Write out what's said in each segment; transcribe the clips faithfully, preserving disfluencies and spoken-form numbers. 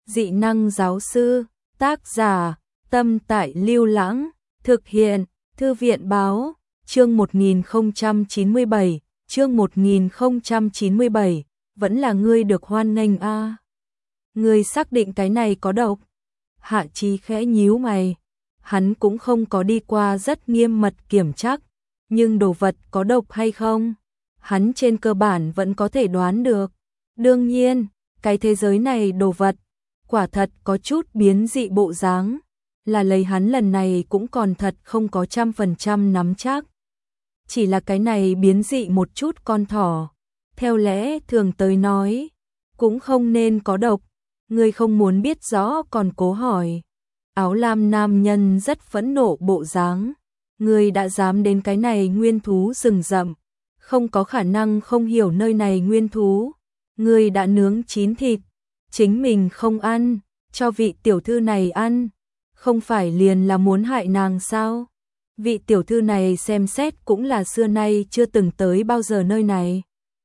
Dị năng giáo sư, tác giả, Tâm Tại Lưu Lãng, thực hiện, Thư viện báo, chương một nghìn không trăm chín mươi bảy, chương một nghìn không trăm chín mươi bảy, vẫn là ngươi được hoan nghênh a. À. Ngươi xác định cái này có độc? Hạ Chí khẽ nhíu mày, hắn cũng không có đi qua rất nghiêm mật kiểm tra, nhưng đồ vật có độc hay không, hắn trên cơ bản vẫn có thể đoán được. Đương nhiên, cái thế giới này đồ vật, quả thật có chút biến dị bộ dáng, là lấy hắn lần này cũng còn thật không có trăm phần trăm nắm chắc. Chỉ là cái này biến dị một chút con thỏ, theo lẽ thường tới nói, cũng không nên có độc, ngươi không muốn biết rõ còn cố hỏi. Áo lam nam nhân rất phẫn nộ bộ dáng, ngươi đã dám đến cái này nguyên thú rừng rậm, không có khả năng không hiểu nơi này nguyên thú, ngươi đã nướng chín thịt, chính mình không ăn, cho vị tiểu thư này ăn, không phải liền là muốn hại nàng sao? Vị tiểu thư này xem xét cũng là xưa nay chưa từng tới bao giờ nơi này.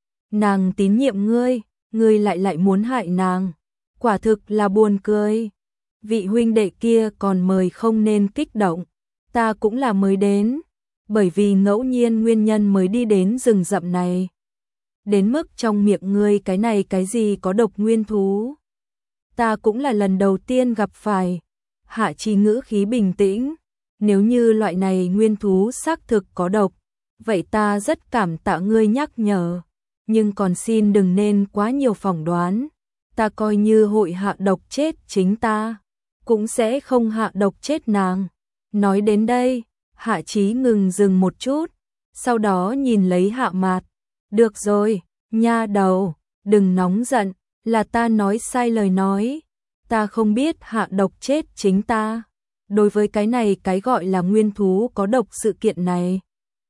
Nàng tín nhiệm ngươi, ngươi lại lại muốn hại nàng, quả thực là buồn cười. Vị huynh đệ kia còn mời không nên kích động, ta cũng là mới đến, bởi vì ngẫu nhiên nguyên nhân mới đi đến rừng rậm này. Đến mức trong miệng ngươi cái này cái gì có độc nguyên thú, ta cũng là lần đầu tiên gặp phải. Hạ Chí ngữ khí bình tĩnh, nếu như loại này nguyên thú xác thực có độc, vậy ta rất cảm tạ ngươi nhắc nhở, nhưng còn xin đừng nên quá nhiều phỏng đoán, ta coi như hội hạ độc chết chính ta, cũng sẽ không hạ độc chết nàng. Nói đến đây, Hạ Chí ngừng dừng một chút, sau đó nhìn lấy Hạ Mạt, được rồi, nha đầu, đừng nóng giận, là ta nói sai lời nói, ta không biết hạ độc chết chính ta. Đối với cái này cái gọi là nguyên thú có độc sự kiện này,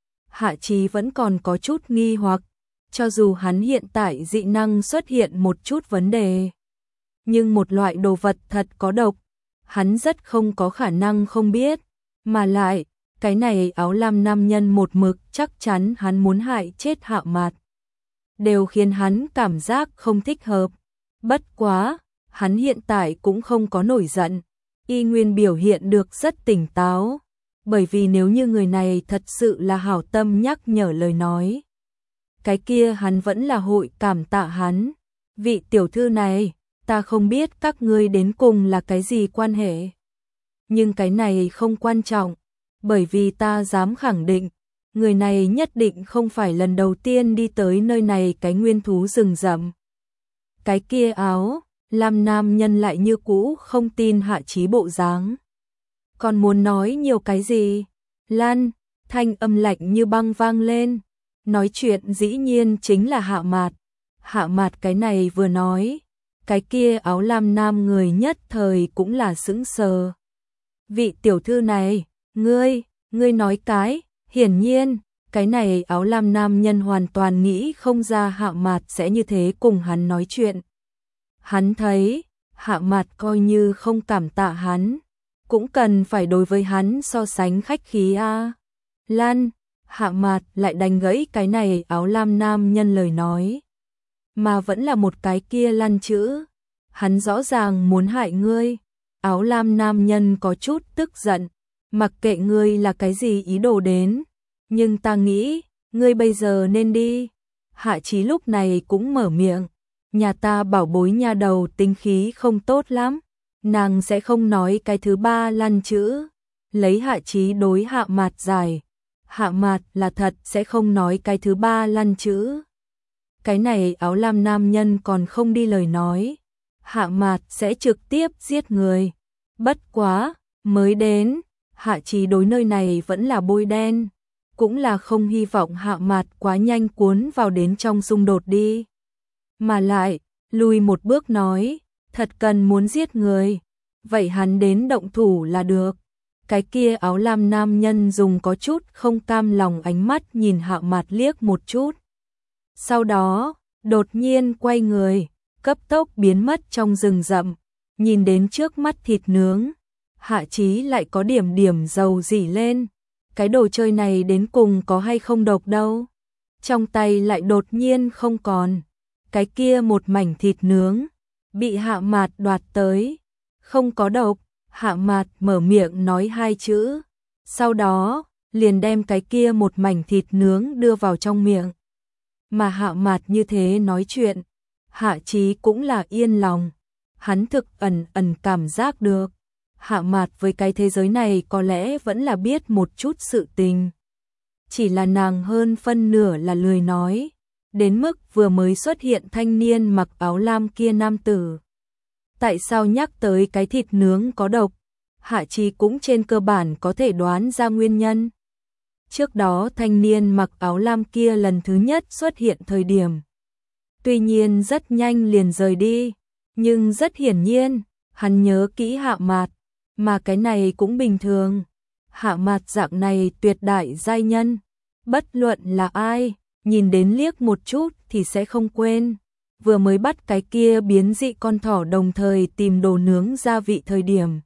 Hạ Chí vẫn còn có chút nghi hoặc, cho dù hắn hiện tại dị năng xuất hiện một chút vấn đề, nhưng một loại đồ vật thật có độc, hắn rất không có khả năng không biết, mà lại, cái này áo lam nam nhân một mực chắc chắn hắn muốn hại chết Hạ Mạt, đều khiến hắn cảm giác không thích hợp. Bất quá, hắn hiện tại cũng không có nổi giận, y nguyên biểu hiện được rất tỉnh táo, bởi vì nếu như người này thật sự là hảo tâm nhắc nhở lời nói, cái kia hắn vẫn là hội cảm tạ hắn. Vị tiểu thư này, ta không biết các ngươi đến cùng là cái gì quan hệ, nhưng cái này không quan trọng, bởi vì ta dám khẳng định, người này nhất định không phải lần đầu tiên đi tới nơi này cái nguyên thú rừng rậm. Cái kia áo lam nam nhân lại như cũ không tin Hạ Chí bộ dáng, còn muốn nói nhiều cái gì. Lan, thanh âm lạnh như băng vang lên, nói chuyện dĩ nhiên chính là Hạ Mạt. Hạ Mạt cái này vừa nói, cái kia áo lam nam người nhất thời cũng là sững sờ. Vị tiểu thư này, ngươi, ngươi nói cái, hiển nhiên, cái này áo lam nam nhân hoàn toàn nghĩ không ra Hạ Mạt sẽ như thế cùng hắn nói chuyện. Hắn thấy, Hạ Mạt coi như không cảm tạ hắn, cũng cần phải đối với hắn so sánh khách khí a. À. Lan, Hạ Mạt lại đánh gãy cái này áo lam nam nhân lời nói, mà vẫn là một cái kia Lan chữ, hắn rõ ràng muốn hại ngươi. Áo lam nam nhân có chút tức giận, mặc kệ ngươi là cái gì ý đồ đến, nhưng ta nghĩ, ngươi bây giờ nên đi. Hạ Chí lúc này cũng mở miệng, nhà ta bảo bối nha đầu tính khí không tốt lắm, nàng sẽ không nói cái thứ ba Lan chữ. Lấy Hạ Chí đối Hạ Mạt giải, Hạ Mạt là thật sẽ không nói cái thứ ba Lan chữ. Cái này áo lam nam nhân còn không đi lời nói, Hạ Mạt sẽ trực tiếp giết người. Bất quá, mới đến, Hạ Chí đối nơi này vẫn là bôi đen, cũng là không hy vọng Hạ Mạt quá nhanh cuốn vào đến trong xung đột đi. Mà lại, lùi một bước nói, thật cần muốn giết người, vậy hắn đến động thủ là được. Cái kia áo lam nam nhân dùng có chút không cam lòng ánh mắt nhìn Hạ Mạt liếc một chút. Sau đó, đột nhiên quay người, cấp tốc biến mất trong rừng rậm, nhìn đến trước mắt thịt nướng. Hạ Chí lại có điểm điểm dầu dỉ lên, cái đồ chơi này đến cùng có hay không độc đâu. Trong tay lại đột nhiên không còn, cái kia một mảnh thịt nướng, bị Hạ Mạt đoạt tới. Không có độc, Hạ Mạt mở miệng nói hai chữ. Sau đó, liền đem cái kia một mảnh thịt nướng đưa vào trong miệng. Mà Hạ Mạt như thế nói chuyện, Hạ Chí cũng là yên lòng. Hắn thực ẩn ẩn cảm giác được. Hạ Mạt với cái thế giới này có lẽ vẫn là biết một chút sự tình. Chỉ là nàng hơn phân nửa là lười nói. Đến mức vừa mới xuất hiện thanh niên mặc áo lam kia nam tử. Tại sao nhắc tới cái thịt nướng có độc? Hạ Chí cũng trên cơ bản có thể đoán ra nguyên nhân. Trước đó thanh niên mặc áo lam kia lần thứ nhất xuất hiện thời điểm. Tuy nhiên rất nhanh liền rời đi. Nhưng rất hiển nhiên, hắn nhớ kỹ Hạ Mạt. Mà cái này cũng bình thường. Hạ Mạt dạng này tuyệt đại giai nhân. Bất luận là ai, nhìn đến liếc một chút thì sẽ không quên. Vừa mới bắt cái kia biến dị con thỏ đồng thời tìm đồ nướng gia vị thời điểm.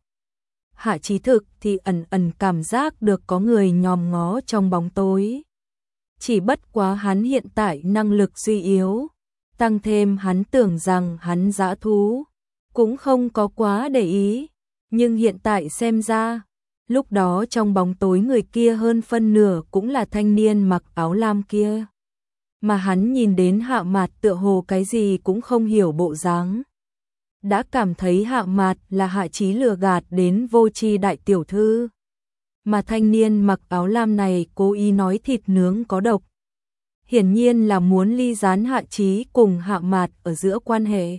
Hạ Chí thực thì ẩn ẩn cảm giác được có người nhòm ngó trong bóng tối. Chỉ bất quá hắn hiện tại năng lực suy yếu. Tăng thêm hắn tưởng rằng hắn dã thú. Cũng không có quá để ý. Nhưng hiện tại xem ra, lúc đó trong bóng tối người kia hơn phân nửa cũng là thanh niên mặc áo lam kia. Mà hắn nhìn đến Hạ Mạt tựa hồ cái gì cũng không hiểu bộ dáng. Đã cảm thấy Hạ Mạt là Hạ Chí lừa gạt đến vô tri đại tiểu thư. Mà thanh niên mặc áo lam này cố ý nói thịt nướng có độc. Hiển nhiên là muốn ly gián Hạ Chí cùng Hạ Mạt ở giữa quan hệ.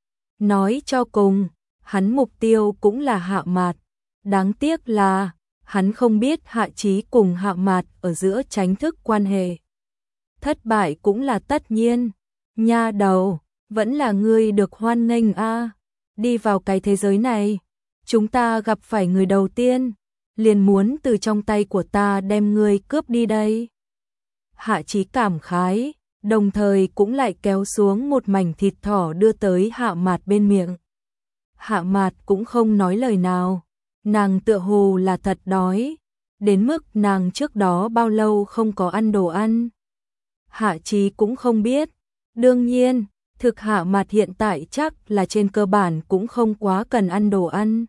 Nói cho cùng, hắn mục tiêu cũng là Hạ Mạt. Đáng tiếc là, hắn không biết Hạ Chí cùng Hạ Mạt ở giữa tránh thức quan hệ. Thất bại cũng là tất nhiên. Nha đầu, vẫn là ngươi được hoan nghênh a. Đi vào cái thế giới này, chúng ta gặp phải người đầu tiên, liền muốn từ trong tay của ta đem ngươi cướp đi đây. Hạ Chí cảm khái, đồng thời cũng lại kéo xuống một mảnh thịt thỏ đưa tới Hạ Mạt bên miệng. Hạ Mạt cũng không nói lời nào, nàng tựa hồ là thật đói, đến mức nàng trước đó bao lâu không có ăn đồ ăn. Hạ Chí cũng không biết, đương nhiên, thực Hạ Mạt hiện tại chắc là trên cơ bản cũng không quá cần ăn đồ ăn.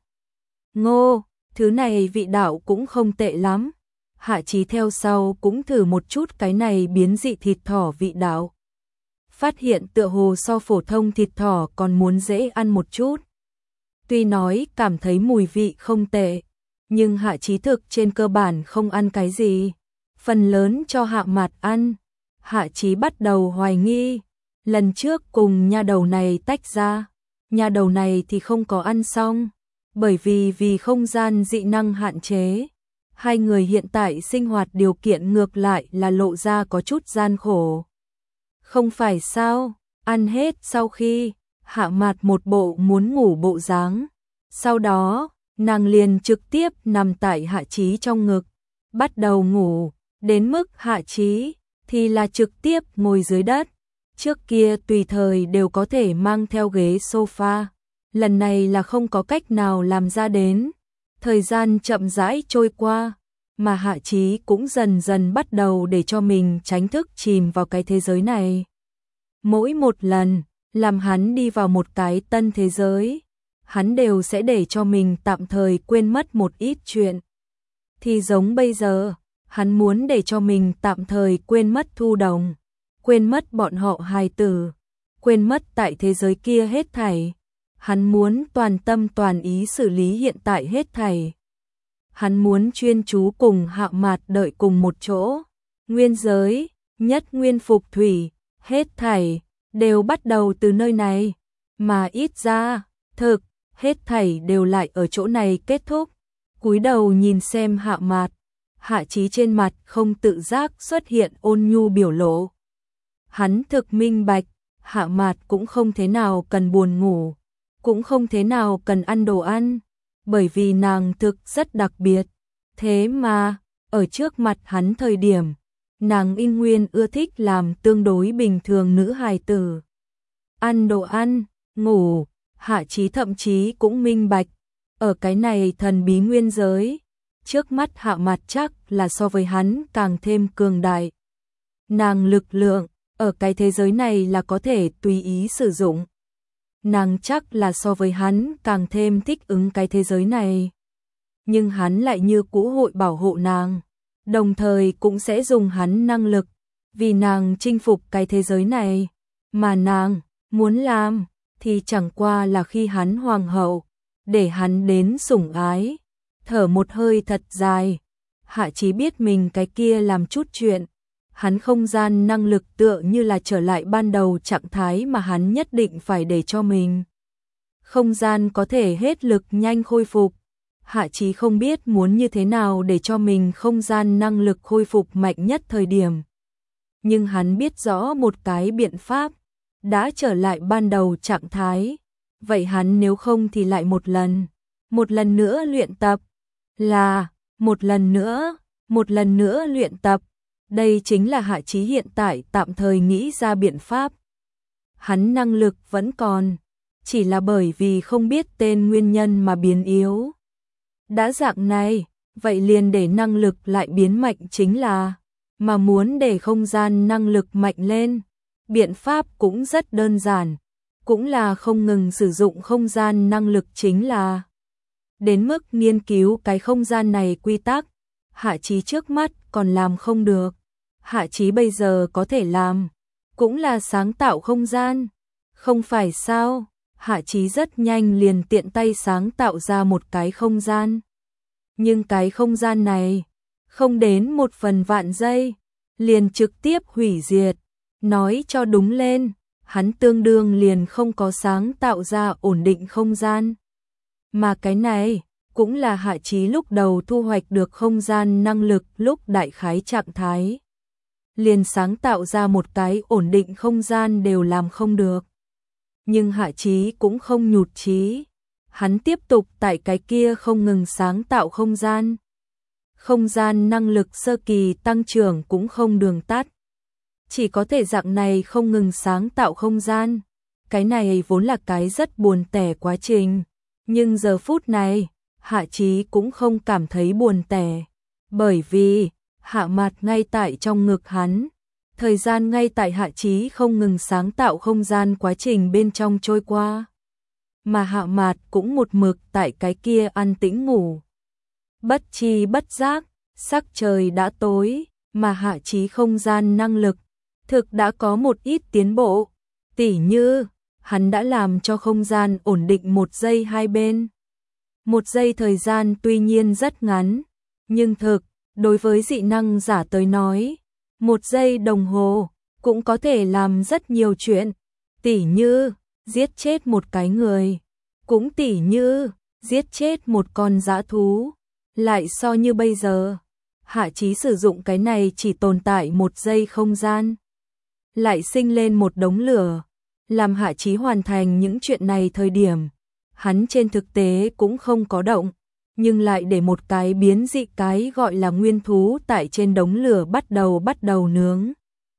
Ngô, thứ này vị đạo cũng không tệ lắm. Hạ Chí theo sau cũng thử một chút cái này biến dị thịt thỏ vị đạo. Phát hiện tựa hồ so phổ thông thịt thỏ còn muốn dễ ăn một chút. Tuy nói cảm thấy mùi vị không tệ, nhưng Hạ Chí thực trên cơ bản không ăn cái gì. Phần lớn cho Hạ Mạt ăn. Hạ Chí bắt đầu hoài nghi. Lần trước cùng nha đầu này tách ra, nha đầu này thì không có ăn xong. Bởi vì vì không gian dị năng hạn chế. Hai người hiện tại sinh hoạt điều kiện ngược lại là lộ ra có chút gian khổ. Không phải sao, ăn hết sau khi Hạ Mạt một bộ muốn ngủ bộ dáng. Sau đó, nàng liền trực tiếp nằm tại Hạ Chí trong ngực, bắt đầu ngủ, đến mức Hạ Chí thì là trực tiếp ngồi dưới đất. Trước kia tùy thời đều có thể mang theo ghế sofa, lần này là không có cách nào làm ra đến. Thời gian chậm rãi trôi qua, mà Hạ Chí cũng dần dần bắt đầu để cho mình tránh thức chìm vào cái thế giới này. Mỗi một lần, làm hắn đi vào một cái tân thế giới, hắn đều sẽ để cho mình tạm thời quên mất một ít chuyện. Thì giống bây giờ, hắn muốn để cho mình tạm thời quên mất Thu Đồng, quên mất bọn họ hài tử, quên mất tại thế giới kia hết thảy. Hắn muốn toàn tâm toàn ý xử lý hiện tại hết thảy. Hắn muốn chuyên chú cùng Hạ Mạt đợi cùng một chỗ. Nguyên giới, nhất nguyên phục thủy, hết thảy, đều bắt đầu từ nơi này. Mà ít ra, thực, hết thảy đều lại ở chỗ này kết thúc. Cúi đầu nhìn xem Hạ Mạt, Hạ Chí trên mặt không tự giác xuất hiện ôn nhu biểu lộ. Hắn thực minh bạch, Hạ Mạt cũng không thế nào cần buồn ngủ, cũng không thế nào cần ăn đồ ăn, bởi vì nàng thực rất đặc biệt. Thế mà, ở trước mặt hắn thời điểm, nàng in nguyên ưa thích làm tương đối bình thường nữ hài tử. Ăn đồ ăn, ngủ, Hạ Chí thậm chí cũng minh bạch, ở cái này thần bí nguyên giới, trước mắt Hạ Mạt chắc là so với hắn càng thêm cường đại. Nàng lực lượng, ở cái thế giới này là có thể tùy ý sử dụng. nàng chắc là so với hắn càng thêm thích ứng cái thế giới này. Nhưng hắn lại như cũ hội bảo hộ nàng, đồng thời cũng sẽ dùng hắn năng lực, vì nàng chinh phục cái thế giới này. Mà nàng muốn làm thì chẳng qua là khi hắn hoàng hậu, để hắn đến sủng ái. Thở một hơi thật dài, Hạ Chí biết mình cái kia làm chút chuyện. Hắn không gian năng lực tựa như là trở lại ban đầu trạng thái mà hắn nhất định phải để cho mình. Không gian có thể hết lực nhanh khôi phục. Hạ Chí không biết muốn như thế nào để cho mình không gian năng lực khôi phục mạnh nhất thời điểm. Nhưng hắn biết rõ một cái biện pháp, đã trở lại ban đầu trạng thái. Vậy hắn nếu không thì lại một lần, một lần nữa luyện tập. Là, một lần nữa, một lần nữa luyện tập. Đây chính là Hạ Chí hiện tại tạm thời nghĩ ra biện pháp. Hắn năng lực vẫn còn, chỉ là bởi vì không biết tên nguyên nhân mà biến yếu. Đã dạng này, vậy liền để năng lực lại biến mạnh chính là, mà muốn để không gian năng lực mạnh lên, biện pháp cũng rất đơn giản, cũng là không ngừng sử dụng không gian năng lực chính là. Đến mức nghiên cứu cái không gian này quy tắc, Hạ Chí trước mắt còn làm không được. Hạ Chí bây giờ có thể làm, cũng là sáng tạo không gian. Không phải sao, Hạ Chí rất nhanh liền tiện tay sáng tạo ra một cái không gian. Nhưng cái không gian này, không đến một phần vạn giây, liền trực tiếp hủy diệt. Nói cho đúng lên, hắn tương đương liền không có sáng tạo ra ổn định không gian. Mà cái này, cũng là Hạ Chí lúc đầu thu hoạch được không gian năng lực lúc đại khái trạng thái. Liền sáng tạo ra một cái ổn định không gian đều làm không được. Nhưng Hạ Chí cũng không nhụt chí. Hắn tiếp tục tại cái kia không ngừng sáng tạo không gian. Không gian năng lực sơ kỳ tăng trưởng cũng không đường tắt. Chỉ có thể dạng này không ngừng sáng tạo không gian. Cái này vốn là cái rất buồn tẻ quá trình. Nhưng giờ phút này, Hạ Chí cũng không cảm thấy buồn tẻ. Bởi vì, Hạ Mạt ngay tại trong ngực hắn. Thời gian ngay tại Hạ Chí không ngừng sáng tạo không gian quá trình bên trong trôi qua. Mà Hạ Mạt cũng một mực tại cái kia an tĩnh ngủ. Bất chi bất giác, sắc trời đã tối, mà Hạ Chí không gian năng lực thực đã có một ít tiến bộ. Tỉ như, hắn đã làm cho không gian ổn định một giây hai bên. Một giây thời gian tuy nhiên rất ngắn, nhưng thực, đối với dị năng giả tới nói, một giây đồng hồ cũng có thể làm rất nhiều chuyện. Tỉ như, giết chết một cái người, cũng tỉ như, giết chết một con dã thú. Lại so như bây giờ, Hạ Chí sử dụng cái này chỉ tồn tại một giây không gian. Lại sinh lên một đống lửa, làm Hạ Chí hoàn thành những chuyện này thời điểm. Hắn trên thực tế cũng không có động, nhưng lại để một cái biến dị cái gọi là nguyên thú tại trên đống lửa bắt đầu bắt đầu nướng.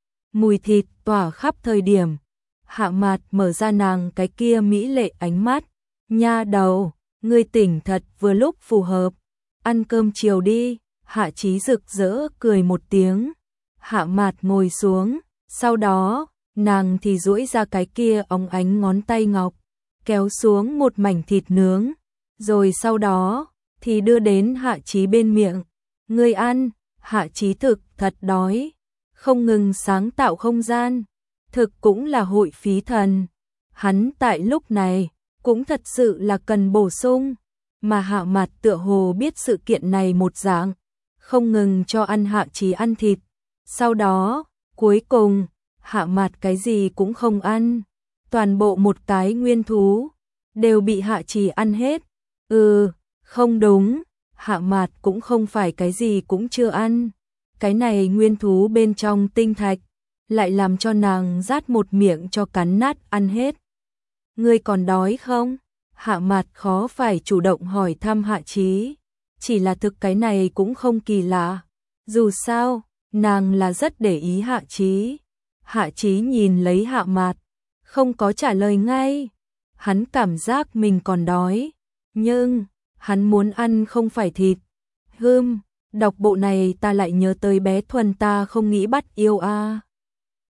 Mùi thịt tỏa khắp thời điểm. Hạ Mạt mở ra nàng cái kia mỹ lệ ánh mắt. Nha đầu, ngươi tỉnh thật vừa lúc phù hợp. Ăn cơm chiều đi. Hạ Chí rực rỡ cười một tiếng. Hạ Mạt ngồi xuống. Sau đó, nàng thì duỗi ra cái kia óng ánh ngón tay ngọc, kéo xuống một mảnh thịt nướng. Rồi sau đó, thì đưa đến Hạ Chí bên miệng. Ngươi ăn. Hạ Chí thực thật đói. Không ngừng sáng tạo không gian. Thực cũng là hội phí thần. Hắn tại lúc này, cũng thật sự là cần bổ sung. Mà Hạ Mạt tựa hồ biết sự kiện này một dạng, không ngừng cho ăn Hạ Chí ăn thịt. Sau đó, cuối cùng, Hạ Mạt cái gì cũng không ăn. Toàn bộ một cái nguyên thú, đều bị Hạ Chí ăn hết. Ừ, không đúng, Hạ Mạt cũng không phải cái gì cũng chưa ăn. Cái này nguyên thú bên trong tinh thạch, lại làm cho nàng rát một miệng cho cắn nát ăn hết. Ngươi còn đói không? Hạ Mạt khó phải chủ động hỏi thăm Hạ Chí. Chỉ là thực cái này cũng không kỳ lạ. Dù sao, nàng là rất để ý Hạ Chí. Hạ Chí nhìn lấy Hạ Mạt, không có trả lời ngay. Hắn cảm giác mình còn đói, nhưng hắn muốn ăn không phải thịt. Hừm, đọc bộ này ta lại nhớ tới bé Thuần ta không nghĩ bắt yêu a. À.